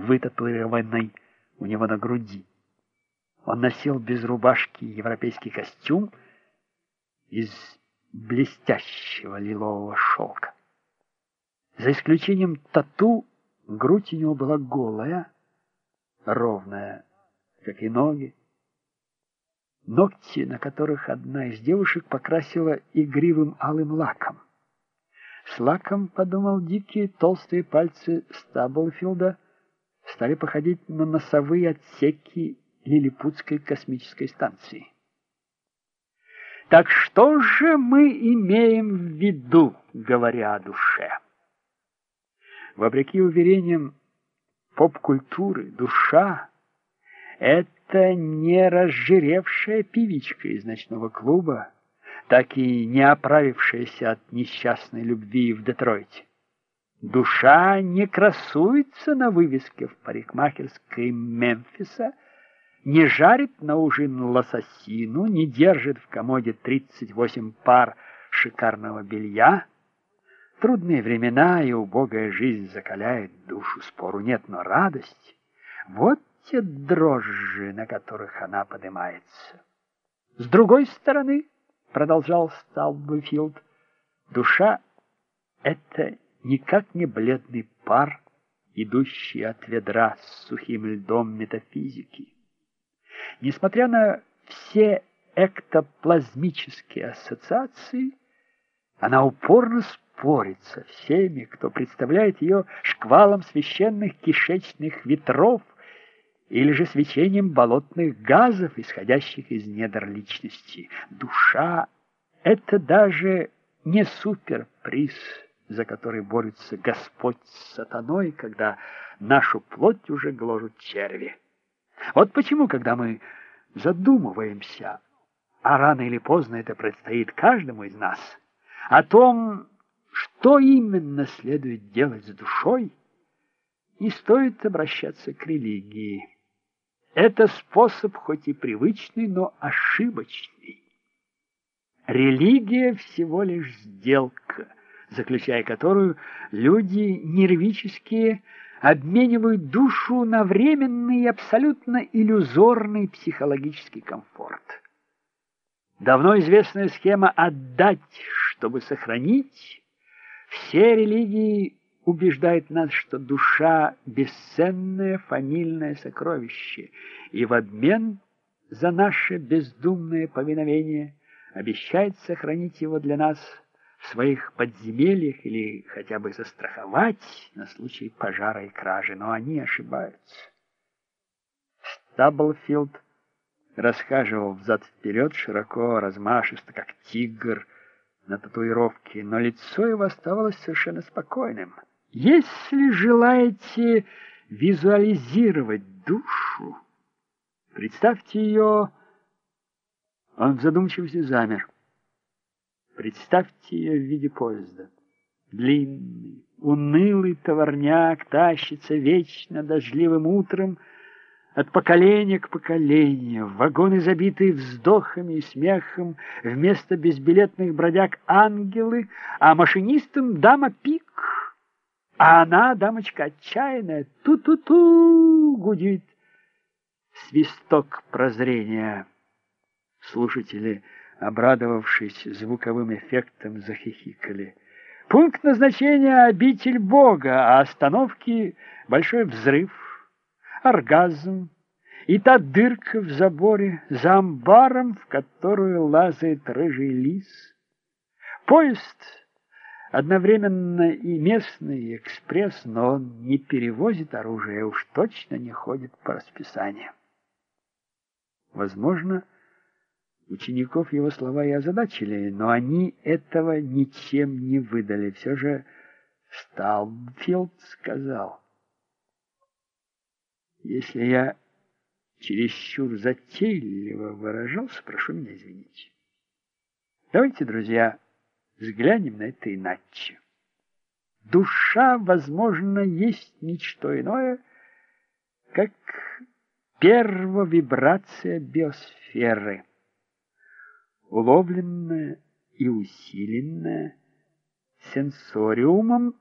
вытатуированной у него на груди. Он носил без рубашки европейский костюм из блестящего лилового шелка. За исключением тату, грудь у него была голая, ровная, как и ноги. Ногти, на которых одна из девушек покрасила игривым алым лаком. С лаком, подумал Дикий, толстые пальцы Стаблфилда стали походить на носовые отсеки Лилипутской космической станции. Так что же мы имеем в виду, говоря о душе? Вопреки уверениям поп-культуры, душа — это не разжиревшая певичка из ночного клуба, так и не оправившаяся от несчастной любви в Детройте. Душа не красуется на вывеске в парикмахерской Мемфиса, не жарит на ужин лососину, не держит в комоде 38 пар шикарного белья. Трудные времена и убогая жизнь закаляет душу, спору нет, но радость — вот те дрожжи, на которых она поднимается. С другой стороны, продолжал Стаблфилд, душа — это никак не бледный пар, идущий от ведра с сухим льдом метафизики. Несмотря на все эктоплазмические ассоциации, она упорно спорит со всеми, кто представляет ее шквалом священных кишечных ветров или же свечением болотных газов, исходящих из недр личности. Душа — это даже не суперприз, за который борется Господь с сатаной, когда нашу плоть уже гложут черви. Вот почему, когда мы задумываемся, а рано или поздно это предстоит каждому из нас, о том, что именно следует делать с душой, не стоит обращаться к религии. Это способ хоть и привычный, но ошибочный. Религия всего лишь сделка, заключая которую люди нервические обменивают душу на временный и абсолютно иллюзорный психологический комфорт. Давно известная схема «отдать, чтобы сохранить». Все религии убеждают нас, что душа — бесценное фамильное сокровище, и в обмен за наше бездумное повиновение обещает сохранить его для нас в своих подземельях или хотя бы застраховать на случай пожара и кражи, но они ошибаются. Стаблфилд расхаживал взад-вперед, широко, размашисто, как тигр на татуировке, но лицо его оставалось совершенно спокойным. Если желаете визуализировать душу, представьте ее... Он в задумчивости замер. Представьте ее в виде поезда. Длинный, унылый товарняк тащится вечно дождливым утром от поколения к поколению. Вагоны, забитые вздохами и смехом, вместо безбилетных бродяг ангелы, а машинистам дама-пик. А она, дамочка отчаянная, ту-ту-ту, гудит свисток прозрения. Слушатели, обрадовавшись звуковым эффектом, захихикали. Пункт назначения — обитель Бога, а остановки — большой взрыв, оргазм и та дырка в заборе за амбаром, в которую лазает рыжий лис. Поезд одновременно и местный, и экспресс, но он не перевозит оружие, уж точно не ходит по расписанию. Возможно, учеников его слова и озадачили, но они этого ничем не выдали. Все же Стаблфилд сказал: «Если я чересчур затейливо выражался, прошу меня извинить. Давайте, друзья, взглянем на это иначе. Душа, возможно, есть ничто иное, как первовибрация биосферы, уловленная и усиленная сенсориумом